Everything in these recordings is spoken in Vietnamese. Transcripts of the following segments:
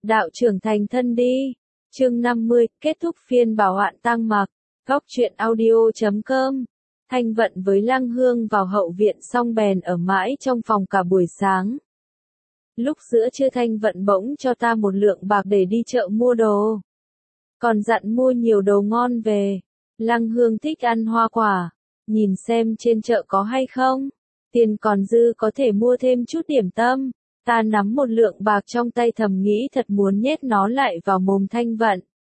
Đạo trưởng thành thân đi. Chương 50, kết thúc phiên bảo hoạn Tăng Mặc. Góc truyện audio.com. Thanh Vận với Lăng Hương vào hậu viện xong bèn ở mãi trong phòng cả buổi sáng. Lúc giữa trưa Thanh Vận bỗng cho ta một lượng bạc để đi chợ mua đồ. Còn dặn mua nhiều đồ ngon về. Lăng Hương thích ăn hoa quả. Nhìn xem trên chợ có hay không. Tiền còn dư có thể mua thêm chút điểm tâm. Ta nắm một lượng bạc trong tay thầm nghĩ thật muốn nhét nó lại vào mồm Thanh Vận.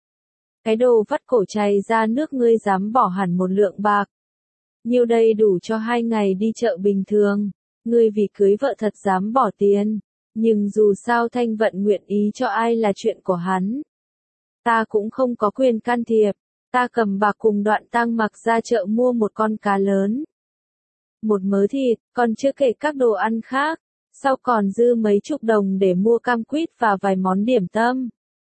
Cái đồ vắt cổ chày ra nước ngươi dám bỏ hẳn một lượng bạc. Nhiêu đây đủ cho 2 ngày đi chợ bình thường. Ngươi vì cưới vợ thật dám bỏ tiền. Nhưng dù sao Thanh Vận nguyện ý cho ai là chuyện của hắn. Ta cũng không có quyền can thiệp. Ta cầm bạc cùng Đoạn Tăng Mặc ra chợ mua một con cá lớn. Một mớ thịt, còn chưa kể các đồ ăn khác. Sau còn dư mấy chục đồng để mua cam quýt và vài món điểm tâm.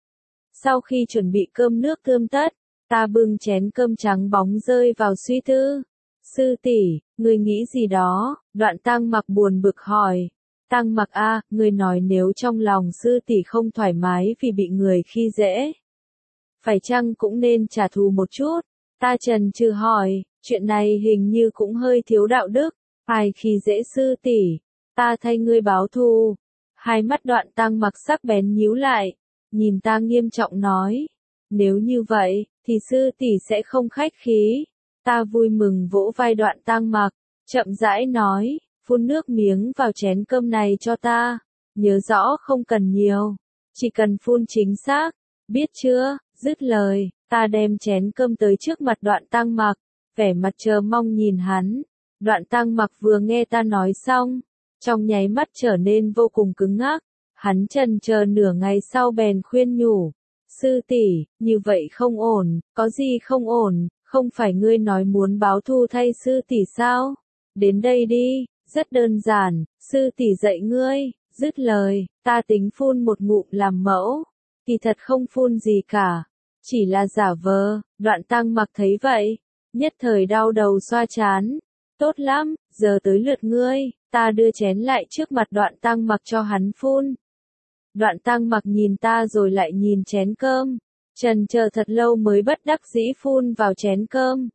Sau khi chuẩn bị cơm nước tươm tất, ta bưng chén cơm trắng bóng rơi vào suy tư. Sư tỷ, ngươi nghĩ gì đó? Đoạn Tăng Mặc buồn bực hỏi. Tăng Mặc a, ngươi nói nếu trong lòng sư tỷ không thoải mái vì bị người khi dễ, phải chăng cũng nên trả thù một chút? Ta chần chừ hỏi, chuyện này hình như cũng hơi thiếu đạo đức. Ai khi dễ sư tỷ? Ta thay ngươi báo thù. Hai mắt Đoạn Tăng Mặc sắc bén nhíu lại, nhìn ta nghiêm trọng nói. Nếu như vậy, thì sư tỷ sẽ không khách khí. Ta vui mừng vỗ vai Đoạn Tăng Mặc, chậm rãi nói, phun nước miếng vào chén cơm này cho ta. Nhớ rõ không cần nhiều, chỉ cần phun chính xác, biết chưa? Dứt lời, ta đem chén cơm tới trước mặt Đoạn Tăng Mặc, vẻ mặt chờ mong nhìn hắn. Đoạn Tăng Mặc vừa nghe ta nói xong, trong nháy mắt trở nên vô cùng cứng ngắc. Hắn chần chờ nửa ngày sau bèn khuyên nhủ. Sư tỷ, như vậy không ổn, có gì không ổn, không phải ngươi nói muốn báo thù thay sư tỷ sao? Đến đây đi, rất đơn giản, sư tỷ dạy ngươi. Dứt lời, ta tính phun một ngụm làm mẫu. Kỳ thật không phun gì cả, chỉ là giả vờ. Đoạn Tăng Mặc thấy vậy, nhất thời đau đầu xoa trán. Tốt lắm, giờ tới lượt ngươi. Ta đưa chén lại trước mặt Đoạn Tăng Mặc cho hắn phun. Đoạn Tăng Mặc nhìn ta rồi lại nhìn chén cơm. Chần chờ thật lâu mới bất đắc dĩ phun vào chén cơm.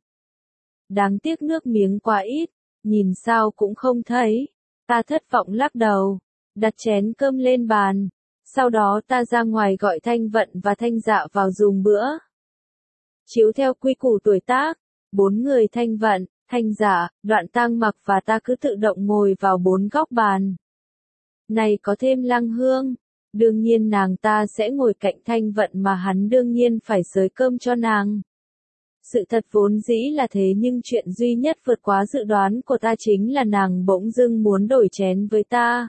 Đáng tiếc nước miếng quá ít, nhìn sao cũng không thấy. Ta thất vọng lắc đầu, đặt chén cơm lên bàn. Sau đó ta ra ngoài gọi Thanh Vận và Thanh Dạ vào dùng bữa. Chiếu theo quy củ tuổi tác, 4 người Thanh Vận, Thanh Dạ, Đoạn Tăng Mặc và ta cứ tự động ngồi vào 4 góc bàn. Này có thêm Lăng Hương, đương nhiên nàng ta sẽ ngồi cạnh Thanh Vận mà hắn đương nhiên phải xới cơm cho nàng. Sự thật vốn dĩ là thế nhưng chuyện duy nhất vượt quá dự đoán của ta chính là nàng bỗng dưng muốn đổi chén với ta.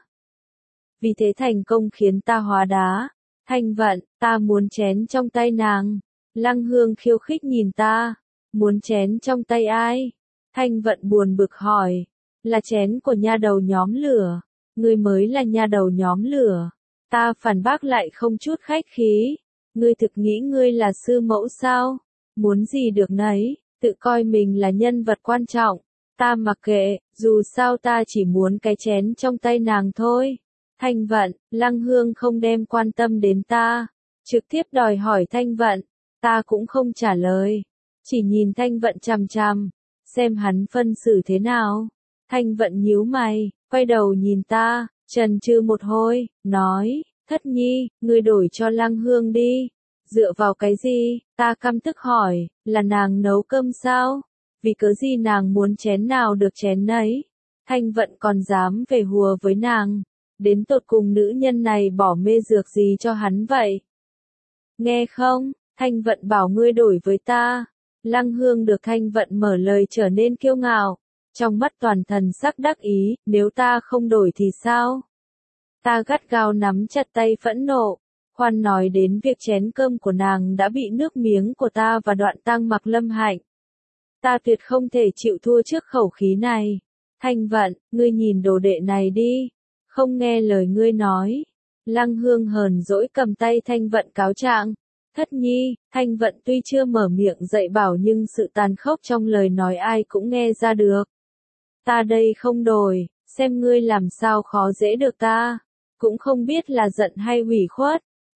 Vì thế thành công khiến ta hóa đá. Thanh Vận, ta muốn chén trong tay nàng. Lăng Hương khiêu khích nhìn ta. Muốn chén trong tay ai? Thanh Vận buồn bực hỏi. Là chén của nha đầu nhóm lửa. Ngươi mới là nha đầu nhóm lửa. Ta phản bác lại không chút khách khí. Ngươi thực nghĩ ngươi là sư mẫu sao? Muốn gì được nấy, tự coi mình là nhân vật quan trọng. Ta mặc kệ, dù sao ta chỉ muốn cái chén trong tay nàng thôi. Thanh Vận, Lăng Hương không đem quan tâm đến ta, trực tiếp đòi hỏi Thanh Vận. Ta cũng không trả lời, chỉ nhìn Thanh Vận chằm chằm, xem hắn phân xử thế nào. Thanh Vận nhíu mày, quay đầu nhìn ta, chần chừ một hồi, nói, Thất Nhi, ngươi đổi cho Lăng Hương đi. Dựa vào cái gì? Ta căm tức hỏi, là nàng nấu cơm sao? Vì cớ gì nàng muốn chén nào được chén nấy? Thanh Vận còn dám về hùa với nàng. Đến tột cùng nữ nhân này bỏ mê dược gì cho hắn vậy? Nghe không? Thanh Vận bảo ngươi đổi với ta. Lăng Hương được Thanh Vận mở lời trở nên kiêu ngạo. Trong mắt toàn thần sắc đắc ý, nếu ta không đổi thì sao? Ta gắt gao nắm chặt tay phẫn nộ. Khoan nói đến việc chén cơm của nàng đã bị nước miếng của ta và Đoạn Tăng Mặc lâm hạnh. Ta tuyệt không thể chịu thua trước khẩu khí này. Thanh Vận, ngươi nhìn đồ đệ này đi. Không nghe lời ngươi nói. Lăng Hương hờn dỗi cầm tay Thanh Vận cáo trạng. Thất Nhi, Thanh Vận tuy chưa mở miệng dạy bảo nhưng sự tàn khốc trong lời nói ai cũng nghe ra được. Ta đây không đổi, xem ngươi làm sao khó dễ được ta. Cũng không biết là giận hay ủy khuất.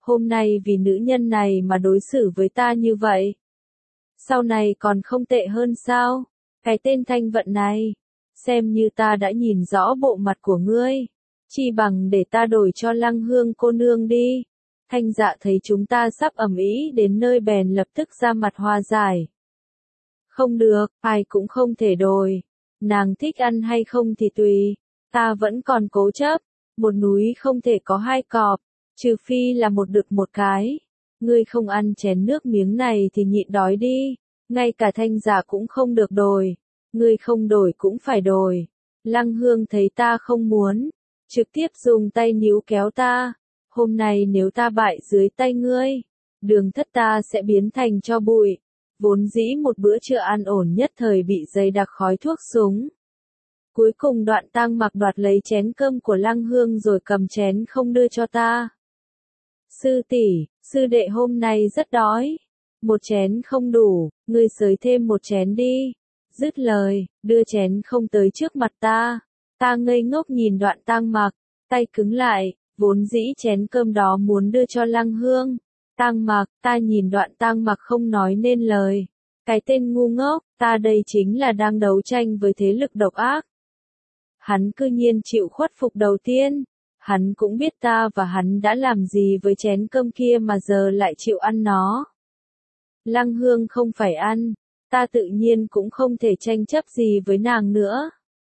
hôm nay vì nữ nhân này mà đối xử với ta như vậy. Sau này còn không tệ hơn sao? Cái tên Thanh Vận này, xem như ta đã nhìn rõ bộ mặt của ngươi, chi bằng để ta đổi cho Lăng Hương cô nương đi. Thanh Dạ thấy chúng ta sắp ầm ĩ đến nơi bèn lập tức ra mặt hòa giải. Không được, ai cũng không thể đổi. Nàng thích ăn hay không thì tùy, ta vẫn còn cố chấp. Một núi không thể có hai cọp, trừ phi là một đực một cái. Ngươi không ăn chén nước miếng này thì nhịn đói đi, ngay cả Thanh Dạ cũng không được đổi. Ngươi không đổi cũng phải đổi. Lăng Hương thấy ta không muốn, trực tiếp dùng tay níu kéo ta. Hôm nay nếu ta bại dưới tay ngươi, Đường Thất ta sẽ biến thành tro bụi. Vốn dĩ một bữa trưa an ổn nhất thời bị dày đặc khói thuốc súng. Cuối cùng Đoạn Tăng Mặc đoạt lấy chén cơm của Lăng Hương rồi cầm chén không đưa cho ta. Sư tỷ, sư đệ hôm nay rất đói. Một chén không đủ, ngươi xới thêm một chén đi. Dứt lời, đưa chén không tới trước mặt ta. Ta ngây ngốc nhìn Đoạn Tăng Mặc, tay cứng lại, vốn dĩ chén cơm đó muốn đưa cho Lăng Hương. Tăng Mặc, ta nhìn Đoạn Tăng Mặc không nói nên lời. Cái tên ngu ngốc, ta đây chính là đang đấu tranh với thế lực độc ác. Hắn cư nhiên chịu khuất phục đầu tiên. Hắn cũng biết ta và hắn đã làm gì với chén cơm kia mà giờ lại chịu ăn nó. Lăng Hương không phải ăn, ta tự nhiên cũng không thể tranh chấp gì với nàng nữa.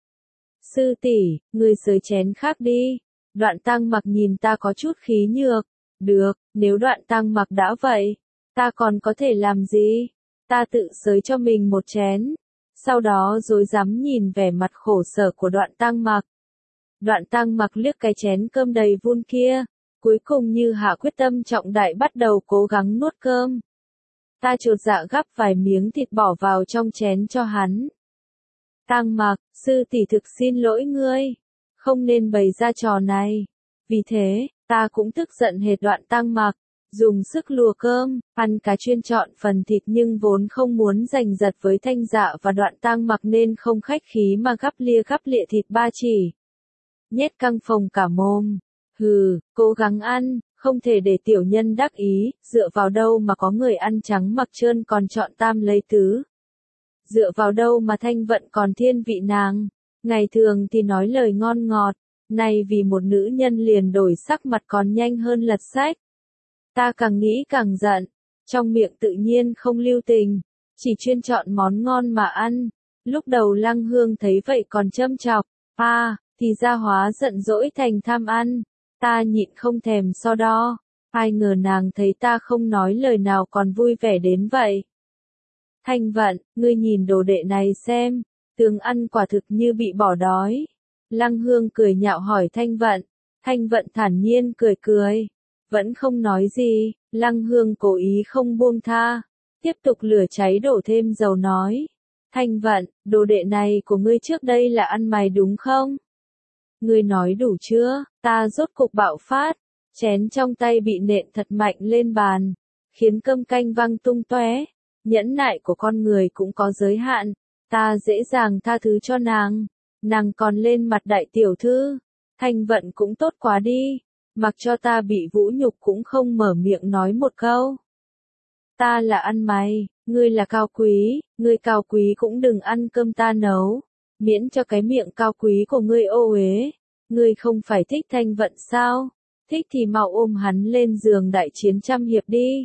Sư tỷ, ngươi xới chén khác đi. Đoạn Tăng Mặc nhìn ta có chút khí nhược. Được, nếu Đoạn Tăng Mặc đã vậy, ta còn có thể làm gì? Ta tự xới cho mình một chén. Sau đó rối rắm nhìn vẻ mặt khổ sở của Đoạn Tăng Mặc. Đoạn Tăng Mặc liếc cái chén cơm đầy vun kia, cuối cùng như hạ quyết tâm trọng đại bắt đầu cố gắng nuốt cơm. Ta chột dạ gắp vài miếng thịt bỏ vào trong chén cho hắn. Tăng Mặc, sư tỷ thực xin lỗi ngươi, không nên bày ra trò này. Vì thế, ta cũng tức giận hệt Đoạn Tăng Mặc, dùng sức lùa cơm, ăn cá chuyên chọn phần thịt nhưng vốn không muốn giành giật với Thanh Dạ và Đoạn Tăng Mặc nên không khách khí mà gắp lịa thịt ba chỉ. Nhét căng phồng cả mồm. Hừ, cố gắng ăn, không thể để tiểu nhân đắc ý, dựa vào đâu mà có người ăn trắng mặc trơn còn chọn tam lấy tứ. Dựa vào đâu mà Thanh Vận còn thiên vị nàng, ngày thường thì nói lời ngon ngọt, nay vì một nữ nhân liền đổi sắc mặt còn nhanh hơn lật sách. Ta càng nghĩ càng giận, trong miệng tự nhiên không lưu tình, chỉ chuyên chọn món ngon mà ăn. Lúc đầu Lăng Hương thấy vậy còn châm chọc, thì ra hóa giận dỗi thành tham ăn. Ta nhịn không thèm so đo, ai ngờ nàng thấy ta không nói lời nào còn vui vẻ đến vậy. Thanh Vận, ngươi nhìn đồ đệ này xem, tướng ăn quả thực như bị bỏ đói. Lăng Hương cười nhạo hỏi Thanh Vận. Thanh Vận thản nhiên cười, vẫn không nói gì. Lăng Hương cố ý không buông tha, tiếp tục lửa cháy đổ thêm dầu nói. Thanh Vận, đồ đệ này của ngươi trước đây là ăn mày đúng không? Ngươi nói đủ chưa? Ta rốt cục bạo phát, chén trong tay bị nện thật mạnh lên bàn, khiến cơm canh văng tung tóe. Nhẫn nại của con người cũng có giới hạn, ta dễ dàng tha thứ cho nàng còn lên mặt đại tiểu thư. Thanh Vận cũng tốt quá đi, mặc cho ta bị vũ nhục cũng không mở miệng nói một câu. Ta là ăn mày, ngươi là cao quý, ngươi cao quý cũng đừng ăn cơm ta nấu, miễn cho cái miệng cao quý của ngươi ô uế. Ngươi không phải thích Thanh Vận sao? Thích thì mau ôm hắn lên giường đại chiến trăm hiệp đi.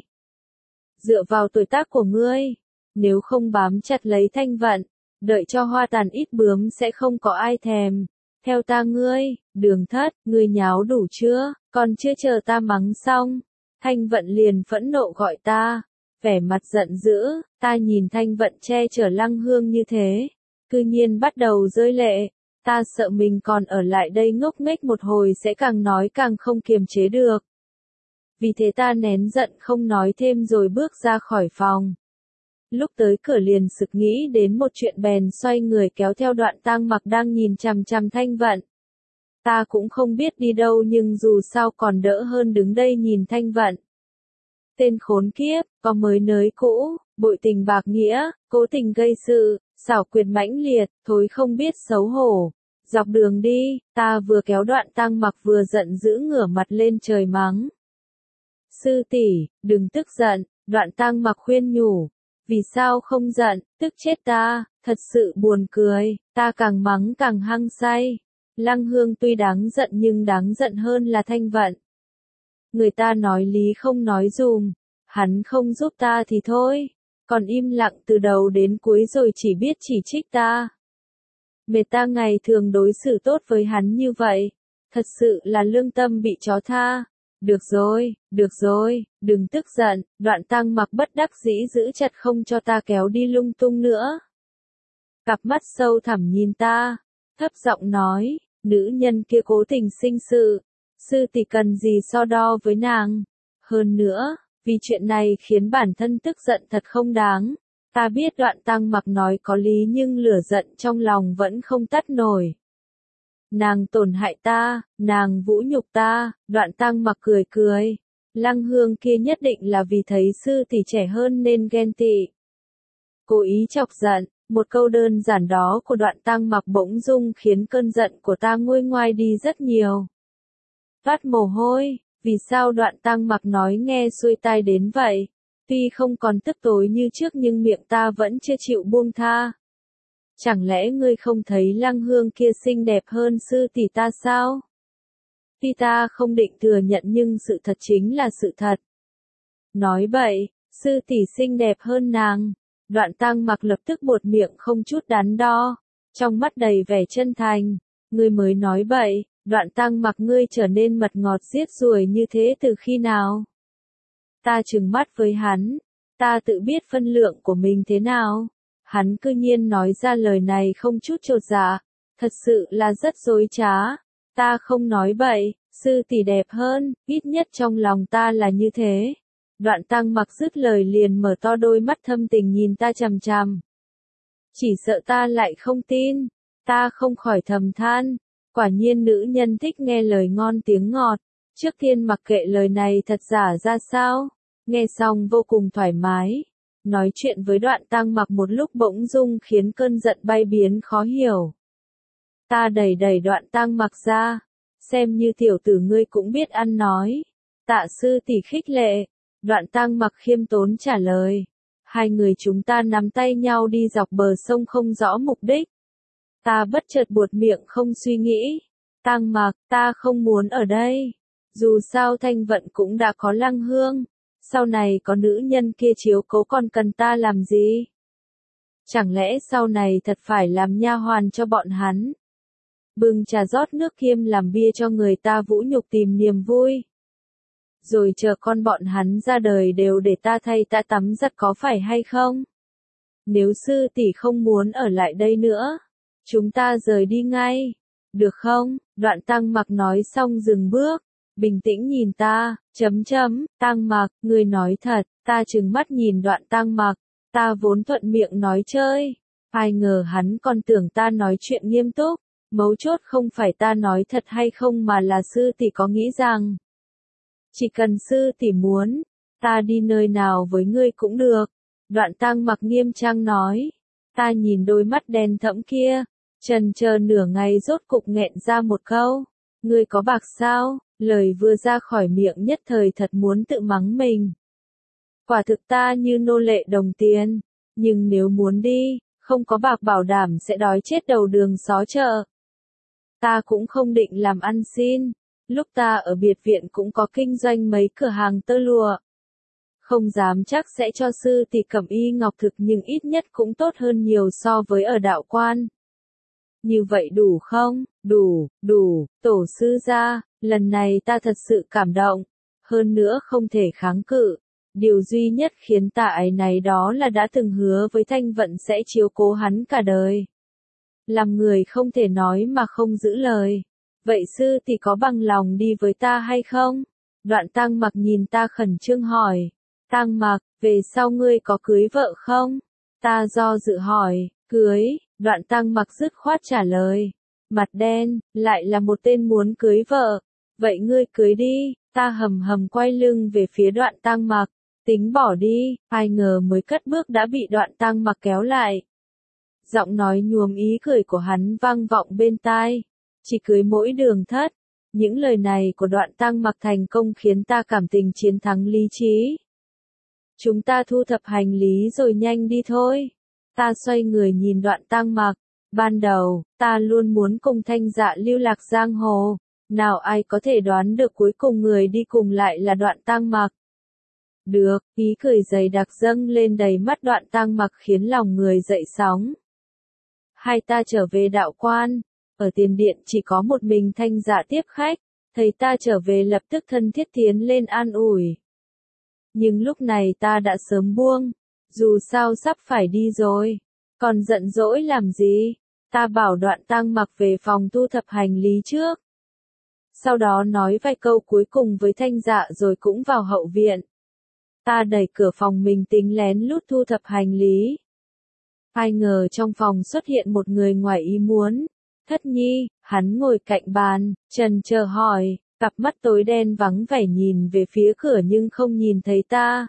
Dựa vào tuổi tác của ngươi, nếu không bám chặt lấy Thanh Vận, đợi cho hoa tàn ít bướm sẽ không có ai thèm. Theo ta ngươi, Đường Thất, ngươi nháo đủ chưa, còn chưa chờ ta mắng xong. Thanh Vận liền phẫn nộ gọi ta, vẻ mặt giận dữ, ta nhìn Thanh Vận che chở Lăng Hương như thế, cư nhiên bắt đầu rơi lệ. Ta sợ mình còn ở lại đây ngốc nghếch một hồi sẽ càng nói càng không kiềm chế được. Vì thế ta nén giận không nói thêm rồi bước ra khỏi phòng. Lúc tới cửa liền sực nghĩ đến một chuyện bèn xoay người kéo theo Đoạn Tăng Mặc đang nhìn chằm chằm Thanh Vận. Ta cũng không biết đi đâu nhưng dù sao còn đỡ hơn đứng đây nhìn Thanh Vận. Tên khốn kiếp, có mới nới cũ, bội tình bạc nghĩa, cố tình gây sự, xảo quyệt mãnh liệt, thối không biết xấu hổ. Dọc đường đi, ta vừa kéo Đoạn Tăng Mặc vừa giận dữ ngửa mặt lên trời mắng. Sư tỷ, đừng tức giận, Đoạn Tăng Mặc khuyên nhủ. Vì sao không giận, tức chết ta, thật sự buồn cười, ta càng mắng càng hăng say. Lăng Hương tuy đáng giận nhưng đáng giận hơn là Thanh Vận. Người ta nói lý không nói dùm, hắn không giúp ta thì thôi, còn im lặng từ đầu đến cuối rồi chỉ biết chỉ trích ta. Mẹ ta ngày thường đối xử tốt với hắn như vậy, thật sự là lương tâm bị chó tha. Được rồi, đừng tức giận, Đoạn Tăng Mặc bất đắc dĩ giữ chặt không cho ta kéo đi lung tung nữa. Cặp mắt sâu thẳm nhìn ta, thấp giọng nói, nữ nhân kia cố tình sinh sự, sư tỷ cần gì so đo với nàng. Hơn nữa, vì chuyện này khiến bản thân tức giận thật không đáng. Ta biết Đoạn Tăng Mặc nói có lý nhưng lửa giận trong lòng vẫn không tắt nổi. Nàng tổn hại ta, nàng vũ nhục ta, Đoạn Tăng Mặc cười cười. Lăng Hương kia nhất định là vì thấy sư tỷ trẻ hơn nên ghen tị. Cố ý chọc giận, một câu đơn giản đó của Đoạn Tăng Mặc bỗng dưng khiến cơn giận của ta nguôi ngoai đi rất nhiều. Toát mồ hôi, vì sao Đoạn Tăng Mặc nói nghe xuôi tai đến vậy? Tuy không còn tức tối như trước nhưng miệng ta vẫn chưa chịu buông tha. Chẳng lẽ ngươi không thấy Lăng Hương kia xinh đẹp hơn sư tỷ ta sao? Tuy ta không định thừa nhận nhưng sự thật chính là sự thật. Nói bậy, sư tỷ xinh đẹp hơn nàng. Đoạn Tăng Mặc lập tức buột miệng không chút đắn đo, trong mắt đầy vẻ chân thành. Ngươi mới nói bậy, Đoạn Tăng Mặc ngươi trở nên mật ngọt giết ruồi như thế từ khi nào? Ta trừng mắt với hắn, ta tự biết phân lượng của mình thế nào. Hắn cư nhiên nói ra lời này không chút chột dạ, thật sự là rất dối trá. Ta không nói bậy, sư tỷ đẹp hơn, ít nhất trong lòng ta là như thế. Đoạn Tăng Mặc dứt lời liền mở to đôi mắt thâm tình nhìn ta chằm chằm. Chỉ sợ ta lại không tin, ta không khỏi thầm than, quả nhiên nữ nhân thích nghe lời ngon tiếng ngọt. Trước tiên mặc kệ lời này thật giả ra sao, nghe xong vô cùng thoải mái. Nói chuyện với Đoạn Tăng Mặc một lúc bỗng dưng khiến cơn giận bay biến khó hiểu. Ta đẩy Đoạn Tăng Mặc ra, xem như tiểu tử ngươi cũng biết ăn nói. Tạ sư tỷ khích lệ, Đoạn Tăng Mặc khiêm tốn trả lời. Hai người chúng ta nắm tay nhau đi dọc bờ sông không rõ mục đích. Ta bất chợt buột miệng không suy nghĩ. Tăng Mặc, ta không muốn ở đây. Dù sao Thanh Vận cũng đã có Lăng Hương. Sau này có nữ nhân kia chiếu cố còn cần ta làm gì? Chẳng lẽ sau này thật phải làm nha hoàn cho bọn hắn? Bưng trà rót nước kiêm làm bia cho người ta vũ nhục tìm niềm vui. Rồi chờ con bọn hắn ra đời đều để ta thay ta tắm giặt có phải hay không? Nếu sư tỷ không muốn ở lại đây nữa, chúng ta rời đi ngay. Được không? Đoạn Tăng Mặc nói xong dừng bước. Bình tĩnh nhìn ta, Tăng Mặc, ngươi nói thật, ta trừng mắt nhìn Đoạn Tăng Mặc, ta vốn thuận miệng nói chơi, ai ngờ hắn còn tưởng ta nói chuyện nghiêm túc, mấu chốt không phải ta nói thật hay không mà là sư tỷ có nghĩ rằng, chỉ cần sư tỷ muốn, ta đi nơi nào với ngươi cũng được. Đoạn Tăng Mặc nghiêm trang nói, ta nhìn đôi mắt đen thẫm kia, chần chờ nửa ngày rốt cục nghẹn ra một câu, ngươi có bạc sao? Lời vừa ra khỏi miệng nhất thời thật muốn tự mắng mình. Quả thực ta như nô lệ đồng tiền, nhưng nếu muốn đi, không có bạc bảo đảm sẽ đói chết đầu đường xó chợ. Ta cũng không định làm ăn xin, lúc ta ở biệt viện cũng có kinh doanh mấy cửa hàng tơ lụa. Không dám chắc sẽ cho sư tỷ cẩm y ngọc thực nhưng ít nhất cũng tốt hơn nhiều so với ở đạo quan. Như vậy đủ không? Đủ, tổ sư gia, lần này ta thật sự cảm động, hơn nữa không thể kháng cự. Điều duy nhất khiến ta áy náy đó là đã từng hứa với Thanh Vận sẽ chiếu cố hắn cả đời. Làm người không thể nói mà không giữ lời. Vậy sư tỷ có bằng lòng đi với ta hay không? Đoạn Tăng Mặc nhìn ta khẩn trương hỏi. Tăng Mặc, về sau ngươi có cưới vợ không? Ta do dự hỏi, cưới. Đoạn Tăng Mặc dứt khoát trả lời. Mặt đen, lại là một tên muốn cưới vợ. Vậy ngươi cưới đi, ta hầm quay lưng về phía Đoạn Tăng Mặc. Tính bỏ đi, ai ngờ mới cất bước đã bị Đoạn Tăng Mặc kéo lại. Giọng nói nhuốm ý cười của hắn vang vọng bên tai. Chỉ cưới mỗi đường thất. Những lời này của Đoạn Tăng Mặc thành công khiến ta cảm tình chiến thắng lý trí. Chúng ta thu thập hành lý rồi nhanh đi thôi. Ta xoay người nhìn Đoạn Tăng Mặc. Ban đầu, ta luôn muốn cùng Thanh Dạ lưu lạc giang hồ. Nào ai có thể đoán được cuối cùng người đi cùng lại là Đoạn Tăng Mặc. Được, ý cười dày đặc dâng lên đầy mắt Đoạn Tăng Mặc khiến lòng người dậy sóng. Hai ta trở về đạo quan. Ở tiền điện chỉ có một mình Thanh Dạ tiếp khách. Thấy ta trở về lập tức thân thiết tiến lên an ủi. Nhưng lúc này ta đã sớm buông. Dù sao sắp phải đi rồi. Còn giận dỗi làm gì? Ta bảo Đoạn Tăng Mặc về phòng thu thập hành lý trước. Sau đó nói vài câu cuối cùng với Thanh Dạ rồi cũng vào hậu viện. Ta đẩy cửa phòng mình tính lén lút thu thập hành lý. Ai ngờ trong phòng xuất hiện một người ngoài ý muốn. Thất Nhi, hắn ngồi cạnh bàn, trần chờ hỏi, cặp mắt tối đen vắng vẻ nhìn về phía cửa nhưng không nhìn thấy ta.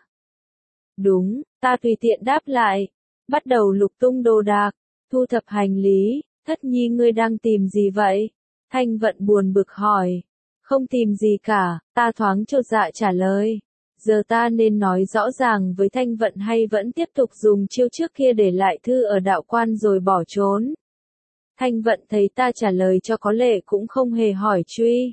Đúng, ta tùy tiện đáp lại. Bắt đầu lục tung đồ đạc, thu thập hành lý. Thất Nhi ngươi đang tìm gì vậy? Thanh Vận buồn bực hỏi. Không tìm gì cả, ta thoáng chột dạ trả lời. Giờ ta nên nói rõ ràng với Thanh Vận hay vẫn tiếp tục dùng chiêu trước kia để lại thư ở đạo quan rồi bỏ trốn. Thanh Vận thấy ta trả lời cho có lệ cũng không hề hỏi truy.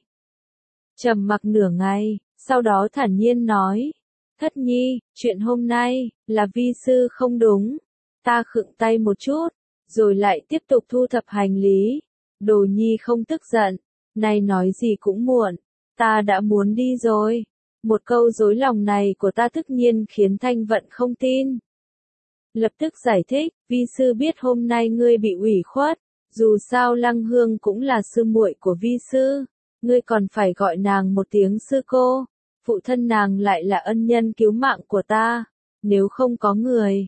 Trầm mặc nửa ngày, sau đó thản nhiên nói. Thất Nhi, chuyện hôm nay, là vi sư không đúng. Ta khựng tay một chút, rồi lại tiếp tục thu thập hành lý. Đồ Nhi không tức giận, nay nói gì cũng muộn, ta đã muốn đi rồi. Một câu dối lòng này của ta tất nhiên khiến Thanh Vận không tin. Lập tức giải thích, vi sư biết hôm nay ngươi bị ủy khuất, dù sao Lăng Hương cũng là sư muội của vi sư, ngươi còn phải gọi nàng một tiếng sư cô, phụ thân nàng lại là ân nhân cứu mạng của ta, nếu không có người,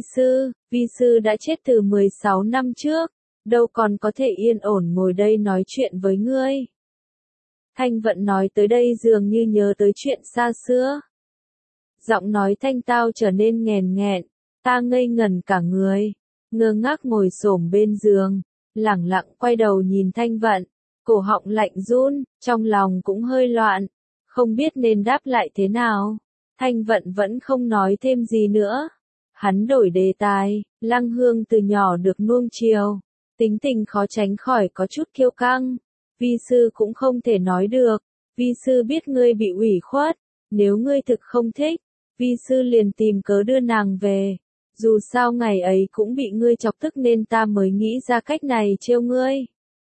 vi sư đã chết từ 16 năm trước, đâu còn có thể yên ổn ngồi đây nói chuyện với ngươi. Thanh Vận nói tới đây dường như nhớ tới chuyện xa xưa. Giọng nói thanh tao trở nên nghèn nghẹn, ta ngây ngẩn cả người, ngơ ngác ngồi xổm bên giường, lẳng lặng quay đầu nhìn Thanh Vận, cổ họng lạnh run, trong lòng cũng hơi loạn, không biết nên đáp lại thế nào. Thanh Vận vẫn không nói thêm gì nữa. Hắn đổi đề tài, Lăng Hương từ nhỏ được nuông chiều, tính tình khó tránh khỏi có chút kiêu căng. Vi sư cũng không thể nói được, vi sư biết ngươi bị ủy khuất, nếu ngươi thực không thích, vi sư liền tìm cớ đưa nàng về. Dù sao ngày ấy cũng bị ngươi chọc tức nên ta mới nghĩ ra cách này trêu ngươi.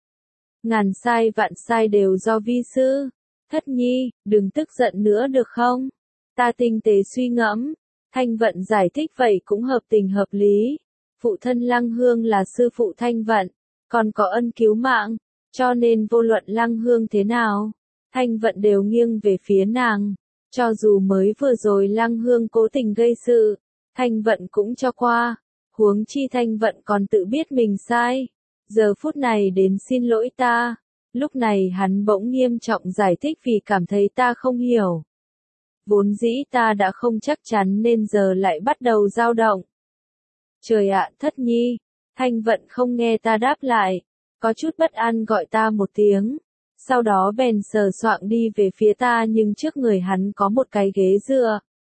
Ngàn sai vạn sai đều do vi sư. Thất Nhi, đừng tức giận nữa được không? Ta tinh tế suy ngẫm. Thanh Vận giải thích vậy cũng hợp tình hợp lý. Phụ thân Lăng Hương là sư phụ Thanh Vận, còn có ân cứu mạng, cho nên vô luận Lăng Hương thế nào, Thanh Vận đều nghiêng về phía nàng. Cho dù mới vừa rồi Lăng Hương cố tình gây sự, Thanh Vận cũng cho qua. Huống chi Thanh Vận còn tự biết mình sai. Giờ phút này đến xin lỗi ta. Lúc này hắn bỗng nghiêm trọng giải thích vì cảm thấy ta không hiểu. Vốn dĩ ta đã không chắc chắn nên giờ lại bắt đầu dao động. Trời ạ, Thất Nhi. Thanh Vận không nghe ta đáp lại, có chút bất an gọi ta một tiếng. Sau đó bèn sờ soạng đi về phía ta nhưng trước người hắn có một cái ghế dựa.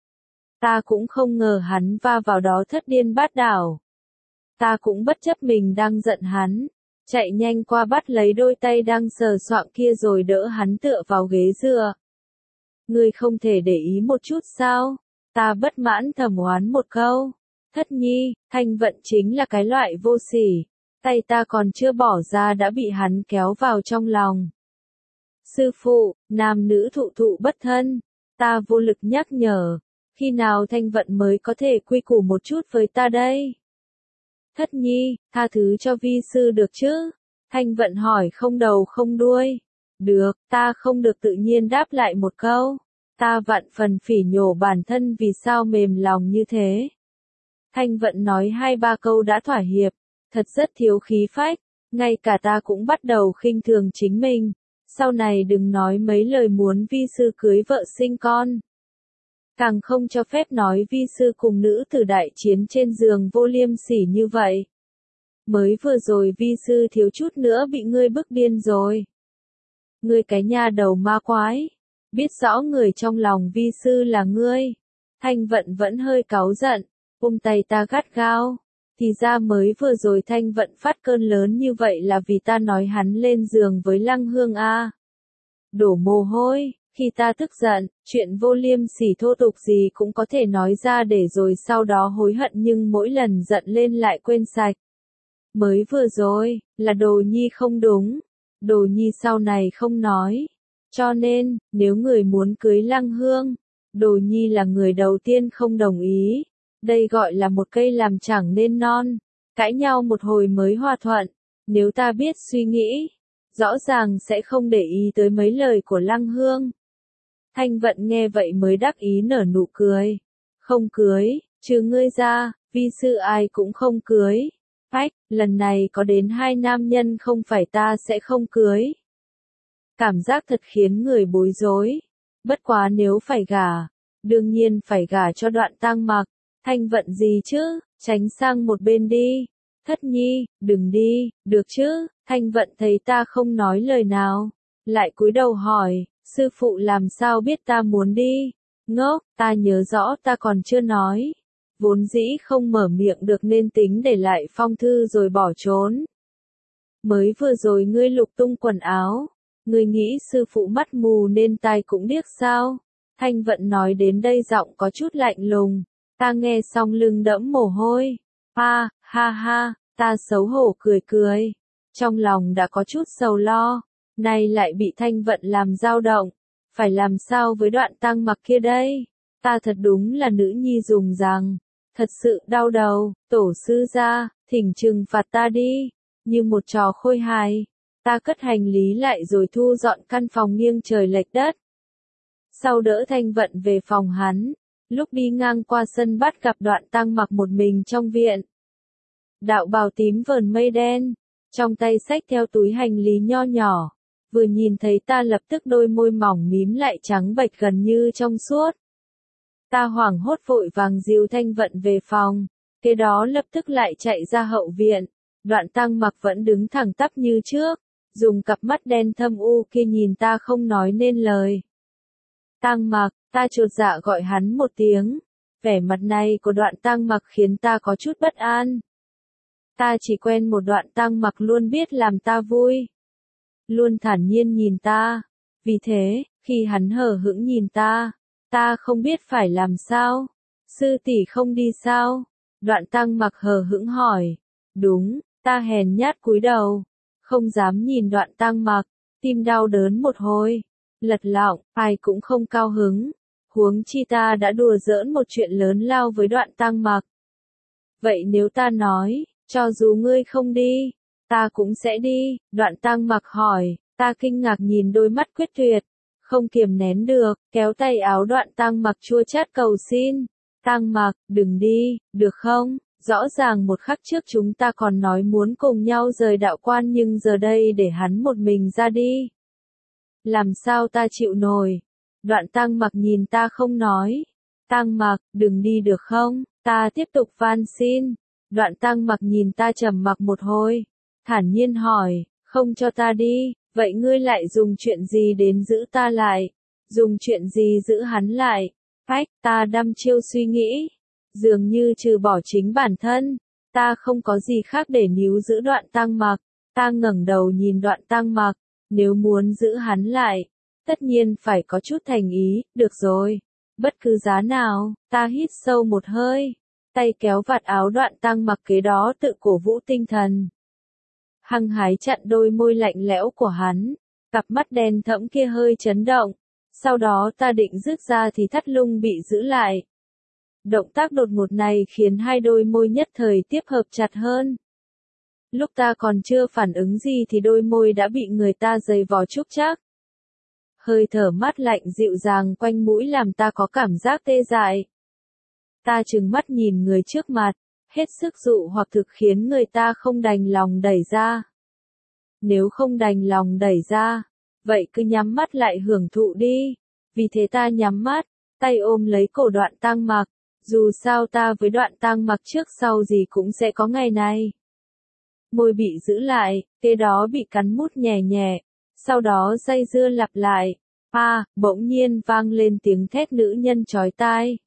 Ta cũng không ngờ hắn va vào đó thất điên bát đảo. Ta cũng bất chấp mình đang giận hắn, chạy nhanh qua bắt lấy đôi tay đang sờ soạng kia rồi đỡ hắn tựa vào ghế dựa. Ngươi không thể để ý một chút sao? Ta bất mãn thầm oán một câu. Thất Nhi, Thanh Vận chính là cái loại vô sỉ. Tay ta còn chưa bỏ ra đã bị hắn kéo vào trong lòng. Sư phụ, nam nữ thụ thụ bất thân. Ta vô lực nhắc nhở. Khi nào Thanh Vận mới có thể quy củ một chút với ta đây? Thất Nhi, tha thứ cho vi sư được chứ? Thanh Vận hỏi không đầu không đuôi. Được, ta không được tự nhiên đáp lại một câu. Ta vạn phần phỉ nhổ bản thân vì sao mềm lòng như thế. Thanh Vận nói 2-3 câu đã thỏa hiệp, thật rất thiếu khí phách, ngay cả ta cũng bắt đầu khinh thường chính mình. Sau này đừng nói mấy lời muốn vi sư cưới vợ sinh con. Càng không cho phép nói vi sư cùng nữ tử đại chiến trên giường vô liêm sỉ như vậy. Mới vừa rồi vi sư thiếu chút nữa bị ngươi bức điên rồi. Ngươi cái nha đầu ma quái, biết rõ người trong lòng vi sư là ngươi. Thanh Vận vẫn hơi cáu giận, ôm tay ta gắt gao. Thì ra mới vừa rồi Thanh Vận phát cơn lớn như vậy là vì ta nói hắn lên giường với Lăng Hương a. Đổ mồ hôi, khi ta tức giận, chuyện vô liêm sỉ thô tục gì cũng có thể nói ra để rồi sau đó hối hận nhưng mỗi lần giận lên lại quên sạch. Mới vừa rồi, là Đồ Nhi không đúng. Đồ Nhi sau này không nói. Cho nên, nếu người muốn cưới Lăng Hương, Đồ Nhi là người đầu tiên không đồng ý. Đây gọi là một cây làm chẳng nên non. Cãi nhau một hồi mới hòa thuận. Nếu ta biết suy nghĩ, rõ ràng sẽ không để ý tới mấy lời của Lăng Hương. Thanh Vận nghe vậy mới đắc ý nở nụ cười. Không cưới, trừ ngươi ra, vi sư ai cũng không cưới. Phách, lần này có đến 2 nam nhân không phải ta sẽ không cưới. Cảm giác thật khiến người bối rối. Bất quá nếu phải gả, đương nhiên phải gả cho Đoạn Tang Mặc. Thanh Vận gì chứ, tránh sang một bên đi. Thất Nhi, đừng đi, được chứ. Thanh Vận thấy ta không nói lời nào, lại cúi đầu hỏi, sư phụ làm sao biết ta muốn đi? Ngốc, ta nhớ rõ ta còn chưa nói. Vốn dĩ không mở miệng được nên tính để lại phong thư rồi bỏ trốn. Mới vừa rồi ngươi lục tung quần áo, ngươi nghĩ sư phụ mắt mù nên tai cũng điếc sao? Thanh Vận nói đến đây giọng có chút lạnh lùng, ta nghe xong lưng đẫm mồ hôi. Ha, ha ha, ta xấu hổ cười cười, trong lòng đã có chút sầu lo, nay lại bị Thanh Vận làm dao động, phải làm sao với Đoạn Tang Mặc kia đây? Ta thật đúng là nữ nhi dùng rằng. Thật sự đau đầu, tổ sư gia, thỉnh trừng phạt ta đi, như một trò khôi hài. Ta cất hành lý lại rồi thu dọn căn phòng nghiêng trời lệch đất. Sau đỡ Thanh Vận về phòng hắn, lúc đi ngang qua sân bắt gặp Đoạn Tang Mặc một mình trong viện. Đạo bào tím vờn mây đen, trong tay xách theo túi hành lý nho nhỏ, vừa nhìn thấy ta lập tức đôi môi mỏng mím lại trắng bệch gần như trong suốt. Ta hoảng hốt vội vàng dìu Thanh Vận về phòng, kế đó lập tức lại chạy ra hậu viện. Đoạn Tang Mặc vẫn đứng thẳng tắp như trước, dùng cặp mắt đen thâm u kia nhìn ta không nói nên lời. Tang Mặc, ta chột dạ gọi hắn một tiếng. Vẻ mặt này của Đoạn Tang Mặc khiến ta có chút bất an. Ta chỉ quen một Đoạn Tang Mặc luôn biết làm ta vui, luôn thản nhiên nhìn ta. Vì thế, khi hắn hờ hững nhìn ta không biết phải làm sao. Sư tỷ không đi sao? Đoạn Tang Mặc hờ hững hỏi. Đúng, ta hèn nhát cúi đầu, không dám nhìn Đoạn Tang Mặc, tim đau đớn một hồi, lật lọng, ai cũng không cao hứng. Huống chi ta đã đùa giỡn một chuyện lớn lao với Đoạn Tang Mặc. Vậy nếu ta nói, cho dù ngươi không đi, ta cũng sẽ đi. Đoạn Tang Mặc hỏi, ta kinh ngạc nhìn đôi mắt quyết tuyệt, không kiềm nén được, kéo tay áo Đoạn Tang Mặc chua chát cầu xin. Tang Mặc, đừng đi, được không? Rõ ràng một khắc trước chúng ta còn nói muốn cùng nhau rời đạo quan nhưng giờ đây để hắn một mình ra đi. Làm sao ta chịu nổi? Đoạn Tang Mặc nhìn ta không nói. Tang Mặc, đừng đi được không? Ta tiếp tục van xin. Đoạn Tang Mặc nhìn ta trầm mặc một hồi, thản nhiên hỏi, không cho ta đi, vậy ngươi lại dùng chuyện gì đến giữ ta lại? Dùng chuyện gì giữ hắn lại? Phách, ta đăm chiêu suy nghĩ. Dường như trừ bỏ chính bản thân, ta không có gì khác để níu giữ Đoạn Tang Mặc. Ta ngẩng đầu nhìn Đoạn Tang Mặc, nếu muốn giữ hắn lại, tất nhiên phải có chút thành ý, được rồi. Bất cứ giá nào, ta hít sâu một hơi, tay kéo vạt áo Đoạn Tang Mặc kế đó tự cổ vũ tinh thần. Hăng hái chặn đôi môi lạnh lẽo của hắn, cặp mắt đen thẫm kia hơi chấn động. Sau đó ta định rút ra thì thắt lưng bị giữ lại. Động tác đột ngột này khiến hai đôi môi nhất thời tiếp hợp chặt hơn. Lúc ta còn chưa phản ứng gì thì đôi môi đã bị người ta giày vò chúc chắc. Hơi thở mát lạnh dịu dàng quanh mũi làm ta có cảm giác tê dại. Ta trừng mắt nhìn người trước mặt, hết sức dụ hoặc thực khiến người ta không đành lòng đẩy ra. Nếu không đành lòng đẩy ra, vậy cứ nhắm mắt lại hưởng thụ đi. Vì thế ta nhắm mắt, tay ôm lấy cổ Đoạn Tang Mặc. Dù sao ta với Đoạn Tang Mặc trước sau gì cũng sẽ có ngày này. Môi bị giữ lại, kế đó bị cắn mút nhẹ nhẹ. Sau đó dây dưa lặp lại. Bỗng nhiên vang lên tiếng thét nữ nhân chói tai.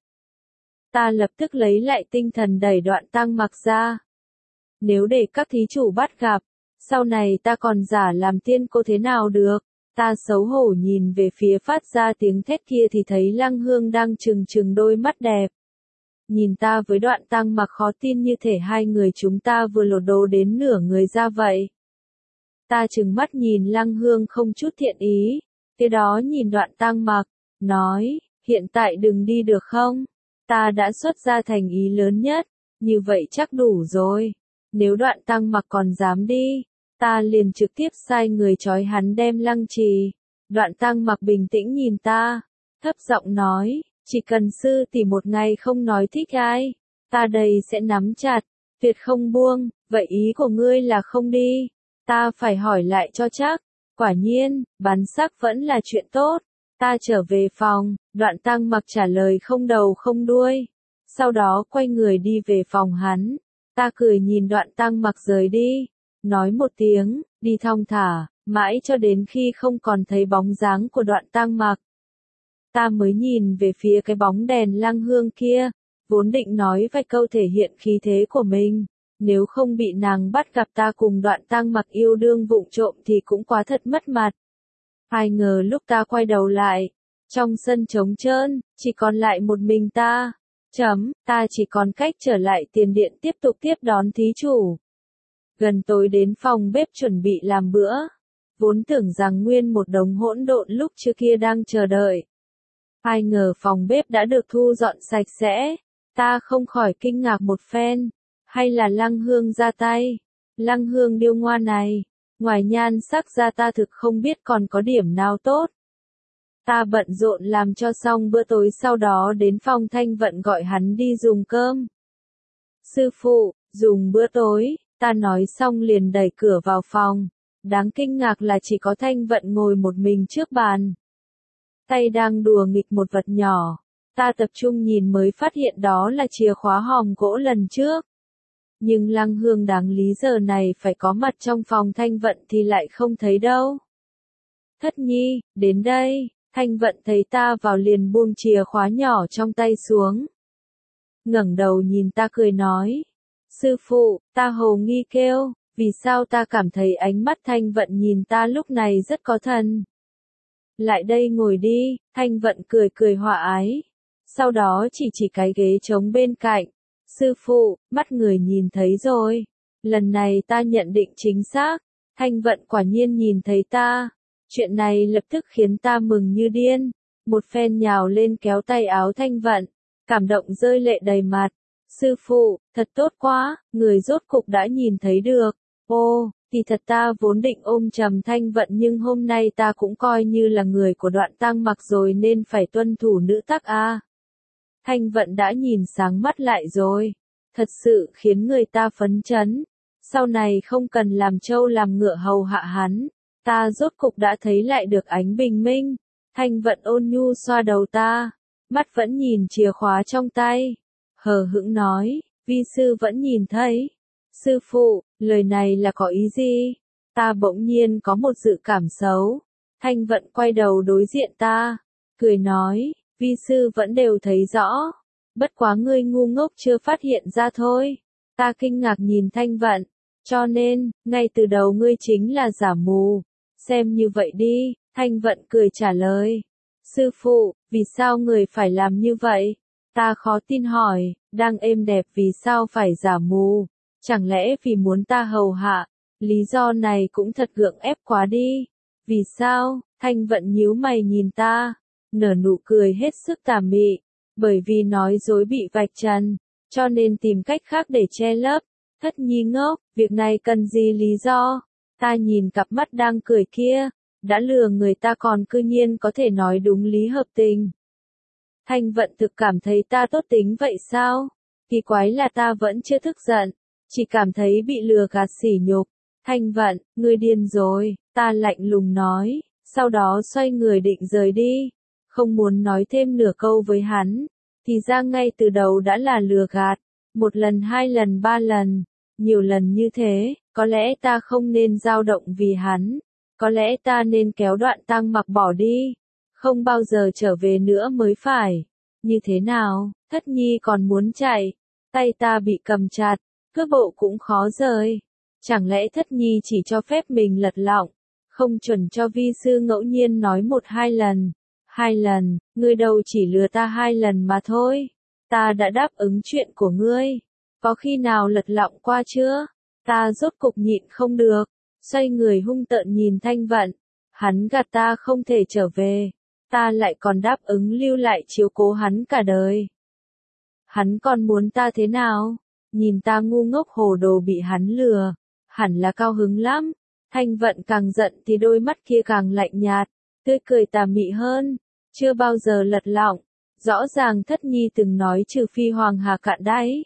Ta lập tức lấy lại tinh thần đẩy Đoạn Tăng Mặc ra. Nếu để các thí chủ bắt gặp, sau này ta còn giả làm tiên cô thế nào được? Ta xấu hổ nhìn về phía phát ra tiếng thét kia thì thấy Lăng Hương đang trừng trừng đôi mắt đẹp. Nhìn ta với Đoạn Tăng Mặc khó tin như thể hai người chúng ta vừa lột đồ đến nửa người ra vậy. Ta trừng mắt nhìn Lăng Hương không chút thiện ý, kế đó nhìn Đoạn Tăng Mặc, nói, hiện tại đừng đi được không? Ta đã xuất ra thành ý lớn nhất, như vậy chắc đủ rồi. Nếu Đoạn Tăng Mặc còn dám đi, ta liền trực tiếp sai người trói hắn đem lăng trì. Đoạn Tăng Mặc bình tĩnh nhìn ta, thấp giọng nói, chỉ cần sư tỷ một ngày không nói thích ai, ta đây sẽ nắm chặt, tuyệt không buông, vậy ý của ngươi là không đi. Ta phải hỏi lại cho chắc, quả nhiên, bắn xác vẫn là chuyện tốt. Ta trở về phòng, Đoạn Tăng Mặc trả lời không đầu không đuôi, sau đó quay người đi về phòng hắn. Ta cười nhìn Đoạn Tăng Mặc rời đi, nói một tiếng, đi thong thả, mãi cho đến khi không còn thấy bóng dáng của Đoạn Tăng Mặc. Ta mới nhìn về phía cái bóng đèn Lăng Hương kia, vốn định nói vài câu thể hiện khí thế của mình, nếu không bị nàng bắt gặp ta cùng Đoạn Tăng Mặc yêu đương vụng trộm thì cũng quá thật mất mặt. Ai ngờ lúc ta quay đầu lại, trong sân trống trơn, chỉ còn lại một mình ta. Ta chỉ còn cách trở lại tiền điện tiếp tục tiếp đón thí chủ. Gần tối đến phòng bếp chuẩn bị làm bữa. Vốn tưởng rằng nguyên một đống hỗn độn lúc trước kia đang chờ đợi. Ai ngờ phòng bếp đã được thu dọn sạch sẽ. Ta không khỏi kinh ngạc một phen. Hay là Lăng Hương ra tay? Lăng Hương điêu ngoa này, ngoài nhan sắc ra ta thực không biết còn có điểm nào tốt. Ta bận rộn làm cho xong bữa tối sau đó đến phòng Thanh Vận gọi hắn đi dùng cơm. Sư phụ, dùng bữa tối, ta nói xong liền đẩy cửa vào phòng. Đáng kinh ngạc là chỉ có Thanh Vận ngồi một mình trước bàn. Tay đang đùa nghịch một vật nhỏ. Ta tập trung nhìn mới phát hiện đó là chìa khóa hòm gỗ lần trước. Nhưng Lăng Hương đáng lý giờ này phải có mặt trong phòng Thanh Vận thì lại không thấy đâu. Thất nhi, đến đây. Thanh Vận thấy ta vào liền buông chìa khóa nhỏ trong tay xuống. Ngẩng đầu nhìn ta cười nói. Sư phụ, ta hồ nghi kêu, vì sao ta cảm thấy ánh mắt Thanh Vận nhìn ta lúc này rất có thần. Lại đây ngồi đi, Thanh Vận cười cười hòa ái. Sau đó chỉ cái ghế trống bên cạnh. Sư phụ, mắt người nhìn thấy rồi. Lần này ta nhận định chính xác. Thanh Vận quả nhiên nhìn thấy ta. Chuyện này lập tức khiến ta mừng như điên. Một phen nhào lên kéo tay áo Thanh Vận. Cảm động rơi lệ đầy mặt. Sư phụ, thật tốt quá, người rốt cục đã nhìn thấy được. Ô, thì thật ta vốn định ôm trầm Thanh Vận nhưng hôm nay ta cũng coi như là người của Đoạn Tăng Mặc rồi nên phải tuân thủ nữ tắc a. Thanh Vận đã nhìn sáng mắt lại rồi. Thật sự khiến người ta phấn chấn. Sau này không cần làm trâu làm ngựa hầu hạ hắn. Ta rốt cục đã thấy lại được ánh bình minh. Thanh Vận ôn nhu xoa đầu ta. Mắt vẫn nhìn chìa khóa trong tay. Hờ hững nói, vi sư vẫn nhìn thấy. Sư phụ, lời này là có ý gì? Ta bỗng nhiên có một dự cảm xấu. Thanh Vận quay đầu đối diện ta. Cười nói, vi sư vẫn đều thấy rõ. Bất quá ngươi ngu ngốc chưa phát hiện ra thôi. Ta kinh ngạc nhìn Thanh Vận. Cho nên, ngay từ đầu ngươi chính là giả mù. Xem như vậy đi, Thanh Vận cười trả lời. Sư phụ, vì sao người phải làm như vậy? Ta khó tin hỏi, đang êm đẹp vì sao phải giả mù? Chẳng lẽ vì muốn ta hầu hạ? Lý do này cũng thật gượng ép quá đi. Vì sao? Thanh Vận nhíu mày nhìn ta, nở nụ cười hết sức tà mị. Bởi vì nói dối bị vạch trần, cho nên tìm cách khác để che lấp. Thất nhi ngốc, việc này cần gì lý do? Ta nhìn cặp mắt đang cười kia, đã lừa người ta còn cư nhiên có thể nói đúng lý hợp tình. Thanh Vận thực cảm thấy ta tốt tính vậy sao? Kỳ quái là ta vẫn chưa tức giận, chỉ cảm thấy bị lừa gạt sỉ nhục. Thanh Vận, ngươi điên rồi, ta lạnh lùng nói, sau đó xoay người định rời đi. Không muốn nói thêm nửa câu với hắn, thì ra ngay từ đầu đã là lừa gạt. Một lần, hai lần, ba lần, nhiều lần như thế, có lẽ ta không nên dao động vì hắn. Có lẽ ta nên kéo Đoạn Tăng Mặc bỏ đi, không bao giờ trở về nữa mới phải. Như thế nào, Thất Nhi còn muốn chạy, tay ta bị cầm chặt, cước bộ cũng khó rời. Chẳng lẽ Thất Nhi chỉ cho phép mình lật lọng, không chuẩn cho vi sư ngẫu nhiên nói 1-2 lần. 2 lần, ngươi đâu chỉ lừa ta 2 lần mà thôi. Ta đã đáp ứng chuyện của ngươi. Có khi nào lật lọng qua chưa? Ta rốt cục nhịn không được, xoay người hung tợn nhìn Thanh Vận. Hắn gạt ta không thể trở về, ta lại còn đáp ứng lưu lại chiếu cố hắn cả đời. Hắn còn muốn ta thế nào? Nhìn ta ngu ngốc hồ đồ bị hắn lừa, hẳn là cao hứng lắm. Thanh Vận càng giận thì đôi mắt kia càng lạnh nhạt, tươi cười tà mị hơn, chưa bao giờ lật lọng. Rõ ràng Thất Nhi từng nói trừ phi Hoàng Hà cạn đáy,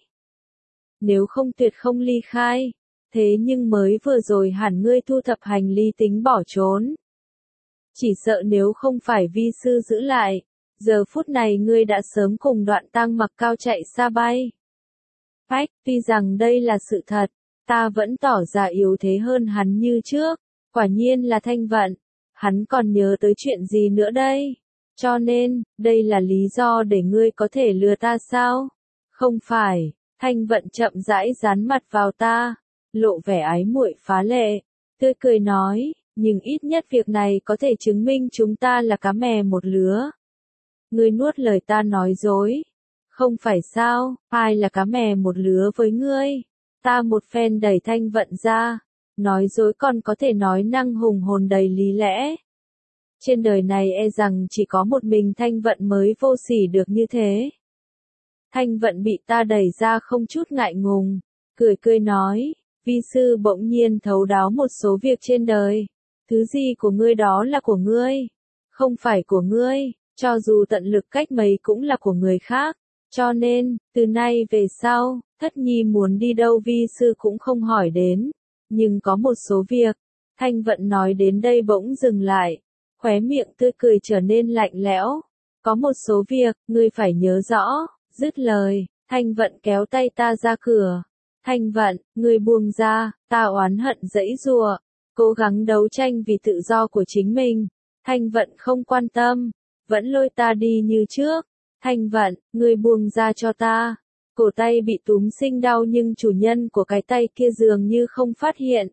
nếu không tuyệt không ly khai. Thế nhưng mới vừa rồi hẳn ngươi thu thập hành lý tính bỏ trốn. Chỉ sợ nếu không phải vi sư giữ lại, giờ phút này ngươi đã sớm cùng Đoạn Tăng Mặc cao chạy xa bay. Phách, tuy rằng đây là sự thật, ta vẫn tỏ ra yếu thế hơn hắn như trước. Quả nhiên là Thanh Vận, hắn còn nhớ tới chuyện gì nữa đây? Cho nên, đây là lý do để ngươi có thể lừa ta sao? Không phải. Thanh Vận chậm rãi dán mặt vào ta, lộ vẻ ái muội phá lệ, tươi cười nói, nhưng ít nhất việc này có thể chứng minh chúng ta là cá mè một lứa. Ngươi nuốt lời ta nói dối. Không phải sao, ai là cá mè một lứa với ngươi? Ta một phen đẩy Thanh Vận ra, nói dối còn có thể nói năng hùng hồn đầy lý lẽ. Trên đời này e rằng chỉ có một mình Thanh Vận mới vô sỉ được như thế. Thanh Vận bị ta đẩy ra không chút ngại ngùng, cười cười nói, vi sư bỗng nhiên thấu đáo một số việc trên đời. Thứ gì của ngươi đó là của ngươi, không phải của ngươi, cho dù tận lực cách mấy cũng là của người khác. Cho nên, từ nay về sau, Thất Nhi muốn đi đâu vi sư cũng không hỏi đến. Nhưng có một số việc, Thanh Vận nói đến đây bỗng dừng lại, khóe miệng tươi cười trở nên lạnh lẽo. Có một số việc, ngươi phải nhớ rõ. Dứt lời, Thanh Vận kéo tay ta ra cửa. Thanh Vận, ngươi buông ra, ta oán hận giãy giụa, cố gắng đấu tranh vì tự do của chính mình. Thanh Vận không quan tâm, vẫn lôi ta đi như trước. Thanh Vận, ngươi buông ra cho ta. Cổ tay bị túm sinh đau nhưng chủ nhân của cái tay kia dường như không phát hiện.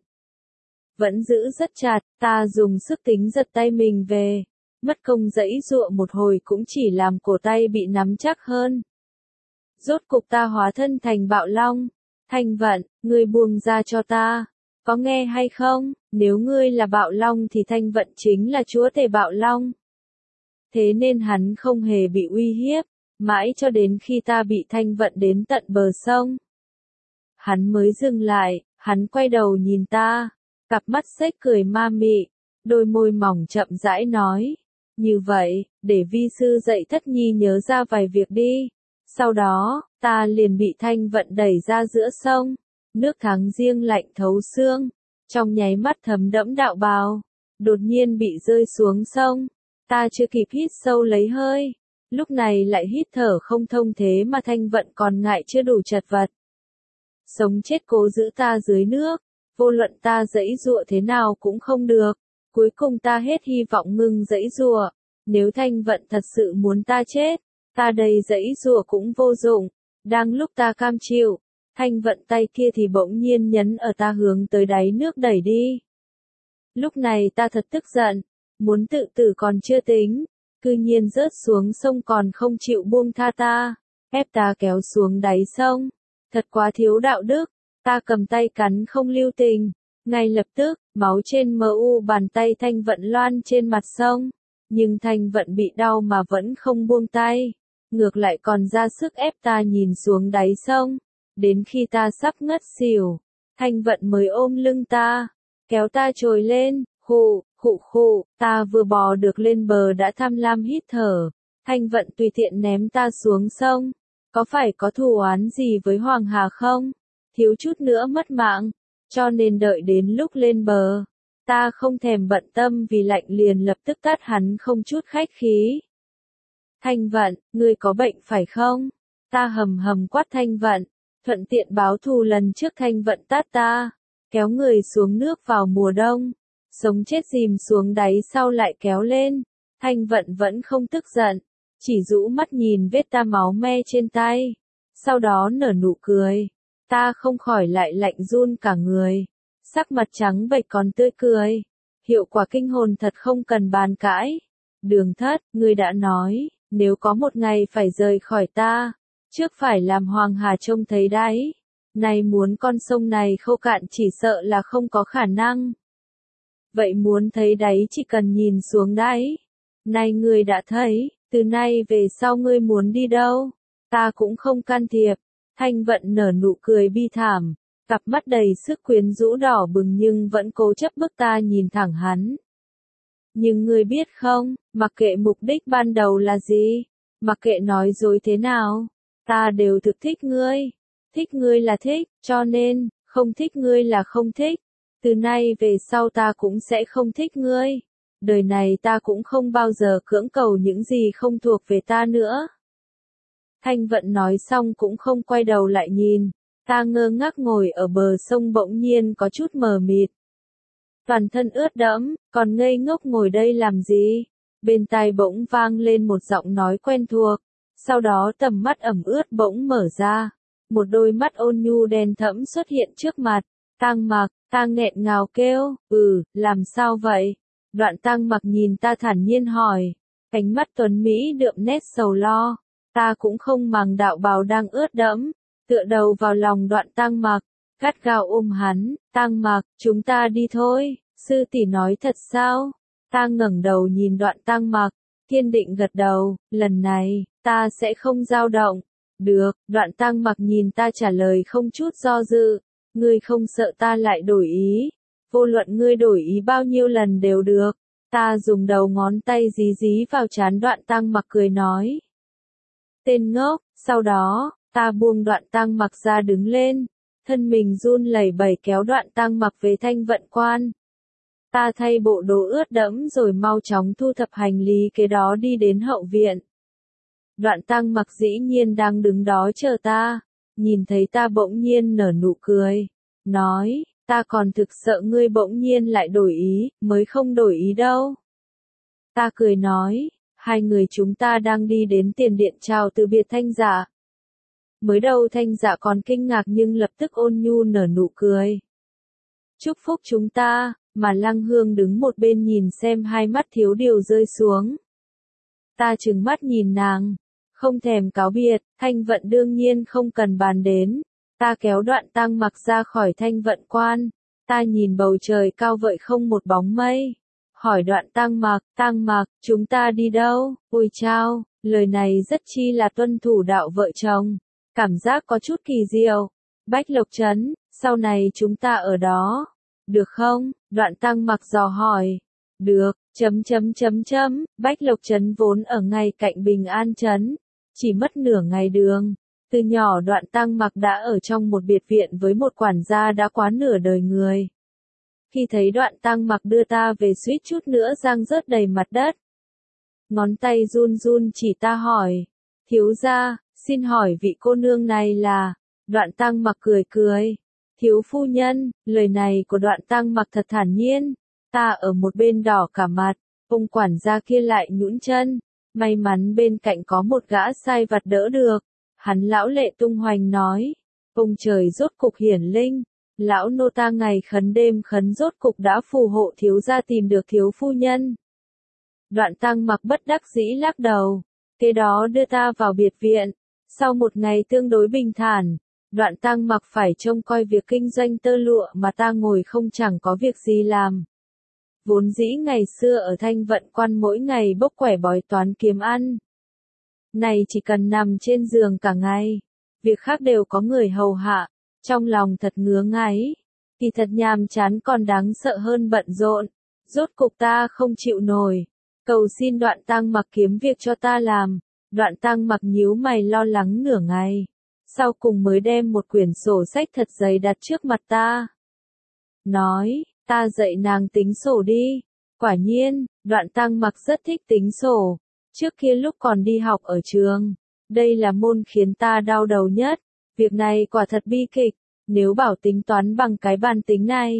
Vẫn giữ rất chặt, ta dùng sức tính giật tay mình về. Mất công giãy giụa một hồi cũng chỉ làm cổ tay bị nắm chắc hơn. Rốt cục ta hóa thân thành bạo long. Thanh Vận, ngươi buông ra cho ta. Có nghe hay không? Nếu ngươi là bạo long thì Thanh Vận chính là chúa tể bạo long. Thế nên hắn không hề bị uy hiếp, mãi cho đến khi ta bị Thanh Vận đến tận bờ sông. Hắn mới dừng lại, hắn quay đầu nhìn ta, cặp mắt xếch cười ma mị, đôi môi mỏng chậm rãi nói. Như vậy, để vi sư dạy Thất Nhi nhớ ra vài việc đi. Sau đó, ta liền bị Thanh Vận đẩy ra giữa sông. Nước tháng riêng lạnh thấu xương, trong nháy mắt thấm đẫm đạo bào, đột nhiên bị rơi xuống sông. Ta chưa kịp hít sâu lấy hơi, lúc này lại hít thở không thông thế mà Thanh Vận còn ngại chưa đủ chật vật. Sống chết cố giữ ta dưới nước, vô luận ta giãy giụa thế nào cũng không được. Cuối cùng ta hết hy vọng ngừng giãy giụa. Nếu Thanh Vận thật sự muốn ta chết, ta đây giãy giụa cũng vô dụng. Đang lúc ta cam chịu, Thanh Vận tay kia thì bỗng nhiên nhấn ở ta hướng tới đáy nước đẩy đi. Lúc này ta thật tức giận, muốn tự tử còn chưa tính, cư nhiên rớt xuống sông còn không chịu buông tha ta, ép ta kéo xuống đáy sông. Thật quá thiếu đạo đức, ta cầm tay cắn không lưu tình. Ngay lập tức, máu trên mu bàn tay Thanh Vận loan trên mặt sông. Nhưng Thanh Vận bị đau mà vẫn không buông tay. Ngược lại còn ra sức ép ta nhìn xuống đáy sông. Đến khi ta sắp ngất xỉu, Thanh Vận mới ôm lưng ta, kéo ta trồi lên, khụ, khụ khụ, ta vừa bò được lên bờ đã tham lam hít thở. Thanh Vận tùy tiện ném ta xuống sông. Có phải có thù oán gì với Hoàng Hà không? Thiếu chút nữa mất mạng, cho nên đợi đến lúc lên bờ, ta không thèm bận tâm vì lạnh liền lập tức tát hắn không chút khách khí. Thanh Vận, ngươi có bệnh phải không? Ta hầm hầm quát Thanh Vận, thuận tiện báo thù lần trước Thanh Vận tát ta, kéo người xuống nước vào mùa đông. sống chết dìm xuống đáy sau lại kéo lên. Thanh Vận vẫn không tức giận, chỉ rũ mắt nhìn vết ta máu me trên tay. Sau đó nở nụ cười. Ta không khỏi lại lạnh run cả người. Sắc mặt trắng bệch còn tươi cười. Hiệu quả kinh hồn thật không cần bàn cãi. Đường Thất, ngươi đã nói, nếu có một ngày phải rời khỏi ta, trước phải làm Hoàng Hà trông thấy đáy. Này muốn con sông này khô cạn chỉ sợ là không có khả năng. Vậy muốn thấy đáy chỉ cần nhìn xuống đáy. Này ngươi đã thấy, từ nay về sau ngươi muốn đi đâu, ta cũng không can thiệp. Thanh Vận nở nụ cười bi thảm, cặp mắt đầy sức quyến rũ đỏ bừng nhưng vẫn cố chấp bức ta nhìn thẳng hắn. Nhưng ngươi biết không, mặc kệ mục đích ban đầu là gì, mặc kệ nói dối thế nào, ta đều thực thích ngươi. Thích ngươi là thích, cho nên, không thích ngươi là không thích. Từ nay về sau ta cũng sẽ không thích ngươi. Đời này ta cũng không bao giờ cưỡng cầu những gì không thuộc về ta nữa. Thanh Vận nói xong cũng không quay đầu lại nhìn. Ta ngơ ngác ngồi ở bờ sông bỗng nhiên có chút mờ mịt. Toàn thân ướt đẫm, còn ngây ngốc ngồi đây làm gì? Bên tai bỗng vang lên một giọng nói quen thuộc. Sau đó tầm mắt ẩm ướt bỗng mở ra. Một đôi mắt ôn nhu đen thẫm xuất hiện trước mặt. Tang Mặc, ta nghẹn ngào kêu, làm sao vậy? Đoạn Tang Mặc nhìn ta thản nhiên hỏi. Cánh mắt tuấn Mỹ đượm nét sầu lo. Ta cũng không màng đạo bào đang ướt đẫm. Tựa đầu vào lòng Đoạn Tang Mặc, gắt gao ôm hắn. Tang Mặc, chúng ta đi thôi, sư tỷ nói thật sao? Ta ngẩng đầu nhìn Đoạn Tang Mặc, kiên định gật đầu, lần này, ta sẽ không dao động. Được, Đoạn Tang Mặc nhìn ta trả lời không chút do dự. Ngươi không sợ ta lại đổi ý. Vô luận ngươi đổi ý bao nhiêu lần đều được. Ta dùng đầu ngón tay dí dí vào trán Đoạn Tang Mặc cười nói. Tên ngốc, sau đó, ta buông Đoạn Tang Mặc ra đứng lên. Thân mình run lẩy bẩy kéo Đoạn Tang Mặc về Thanh Vận Quan. Ta thay bộ đồ ướt đẫm rồi mau chóng thu thập hành lý kế đó đi đến hậu viện. Đoạn Tang Mặc dĩ nhiên đang đứng đó chờ ta, nhìn thấy ta bỗng nhiên nở nụ cười, nói, ta còn thực sợ ngươi bỗng nhiên lại đổi ý, mới không đổi ý đâu. Ta cười nói, hai người chúng ta đang đi đến tiền điện chào từ biệt Thanh Dạ. Mới đầu Thanh Dạ còn kinh ngạc nhưng lập tức ôn nhu nở nụ cười. Chúc phúc chúng ta, mà Lăng Hương đứng một bên nhìn xem hai mắt thiếu điều rơi xuống. Ta trừng mắt nhìn nàng, không thèm cáo biệt, Thanh Vận đương nhiên không cần bàn đến. Ta kéo Đoạn Tang Mặc ra khỏi Thanh Vận Quan. Ta nhìn bầu trời cao vợi không một bóng mây. Hỏi Đoạn Tang Mặc, chúng ta đi đâu? Ôi chao, lời này rất chi là tuân thủ đạo vợ chồng. Cảm giác có chút kỳ diệu. Bách Lộc Trấn, sau này chúng ta ở đó. Được không? Đoạn Tang Mặc dò hỏi. Được, Bách Lộc Trấn vốn ở ngay cạnh Bình An Trấn. Chỉ mất nửa ngày đường. Từ nhỏ Đoạn Tang Mặc đã ở trong một biệt viện với một quản gia đã quá nửa đời người. Khi thấy Đoạn Tang Mặc đưa ta về suýt chút nữa giang rớt đầy mặt đất. Ngón tay run run chỉ ta hỏi. Thiếu gia, xin hỏi vị cô nương này là... Đoạn Tang Mặc cười cười. Thiếu phu nhân, lời này của Đoạn Tang Mặc thật thản nhiên. Ta ở một bên đỏ cả mặt, ông quản gia kia lại nhũn chân. May mắn bên cạnh có một gã sai vặt đỡ được. Hắn lão lệ tung hoành nói. Ông trời rốt cục hiển linh. Lão nô ta ngày khấn đêm khấn rốt cục đã phù hộ thiếu gia tìm được thiếu phu nhân. Đoạn Tang Mặc bất đắc dĩ lắc đầu. Kế đó đưa ta vào biệt viện. Sau một ngày tương đối bình thản, Đoạn Tang Mặc phải trông coi việc kinh doanh tơ lụa mà ta ngồi không chẳng có việc gì làm. Vốn dĩ ngày xưa ở Thanh Vận Quan mỗi ngày bốc quẻ bói toán kiếm ăn. Này chỉ cần nằm trên giường cả ngày, việc khác đều có người hầu hạ, trong lòng thật ngứa ngáy, thì thật nhàm chán còn đáng sợ hơn bận rộn. Rốt cục ta không chịu nổi, cầu xin Đoạn Tang Mặc kiếm việc cho ta làm. Đoạn Tang Mặc nhíu mày lo lắng nửa ngày, sau cùng mới đem một quyển sổ sách thật dày đặt trước mặt ta. Nói, ta dạy nàng tính sổ đi. Quả nhiên, Đoạn Tang Mặc rất thích tính sổ. Trước kia lúc còn đi học ở trường, đây là môn khiến ta đau đầu nhất. Việc này quả thật bi kịch, nếu bảo tính toán bằng cái bàn tính này,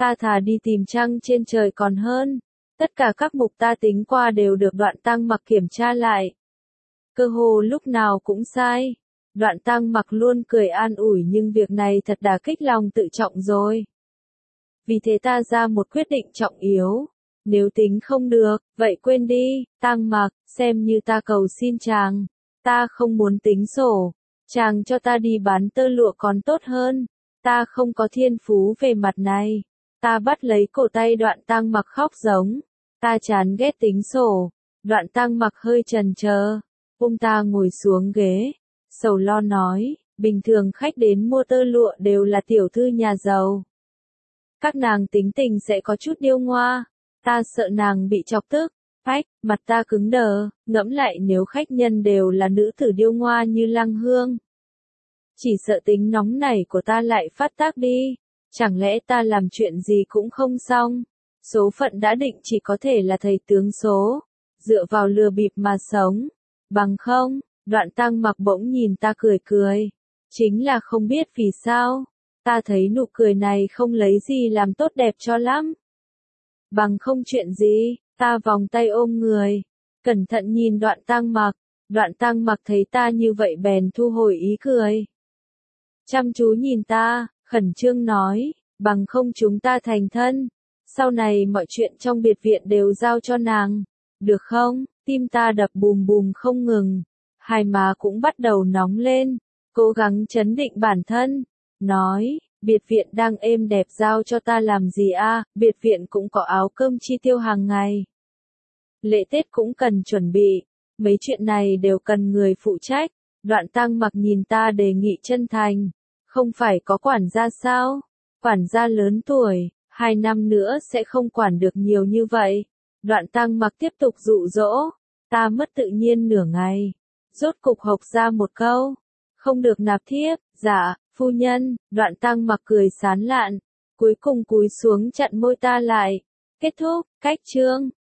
Ta thà đi tìm trăng trên trời còn hơn. Tất cả các mục ta tính qua đều được Đoạn Tăng Mặc kiểm tra lại. Cơ hồ lúc nào cũng sai. Đoạn Tăng Mặc luôn cười an ủi nhưng việc này thật đả kích lòng tự trọng rồi. Vì thế ta ra một quyết định trọng yếu. Nếu tính không được, vậy quên đi, Tăng Mặc, xem như ta cầu xin chàng. Ta không muốn tính sổ. Chàng cho ta đi bán tơ lụa còn tốt hơn. Ta không có thiên phú về mặt này. Ta bắt lấy cổ tay Đoạn Tăng Mặc khóc giống. Ta chán ghét tính sổ. Đoạn Tăng Mặc hơi chần chờ. Ta ngồi xuống ghế. Sầu lo nói, bình thường khách đến mua tơ lụa đều là tiểu thư nhà giàu. Các nàng tính tình sẽ có chút điêu ngoa. Ta sợ nàng bị chọc tức. Phách, mặt ta cứng đờ, ngẫm lại nếu khách nhân đều là nữ tử điêu ngoa như Lăng Hương. Chỉ sợ tính nóng nảy của ta lại phát tác đi. Chẳng lẽ ta làm chuyện gì cũng không xong. Số phận đã định chỉ có thể là thầy tướng số. Dựa vào lừa bịp mà sống. Bằng không, Đoạn Tăng Mặc bỗng nhìn ta cười cười. Chính là không biết vì sao. Ta thấy nụ cười này không lấy gì làm tốt đẹp cho lắm. Bằng không chuyện gì, ta vòng tay ôm người. Cẩn thận nhìn Đoạn Tăng Mặc. Đoạn Tăng Mặc thấy ta như vậy bèn thu hồi ý cười. Chăm chú nhìn ta, khẩn trương nói, bằng không chúng ta thành thân. Sau này mọi chuyện trong biệt viện đều giao cho nàng. Được không? Tim ta đập bùm bùm không ngừng. Hai má cũng bắt đầu nóng lên. Cố gắng trấn định bản thân. Nói, biệt viện đang êm đẹp giao cho ta làm gì a? Biệt viện cũng có áo cơm chi tiêu hàng ngày. Lễ Tết cũng cần chuẩn bị. Mấy chuyện này đều cần người phụ trách. Đoạn Tăng Mặc nhìn ta đề nghị chân thành. Không phải có quản gia sao? Quản gia lớn tuổi, 2 năm nữa sẽ không quản được nhiều như vậy. Đoạn Tăng Mặc tiếp tục dụ dỗ. Ta mất tự nhiên nửa ngày. Rốt cục hộc ra một câu. Không được nạp thiếp. Dạ, phu nhân. Đoạn Tăng Mặc cười sán lạn. Cuối cùng cúi xuống chặn môi ta lại. Kết thúc, cách chương.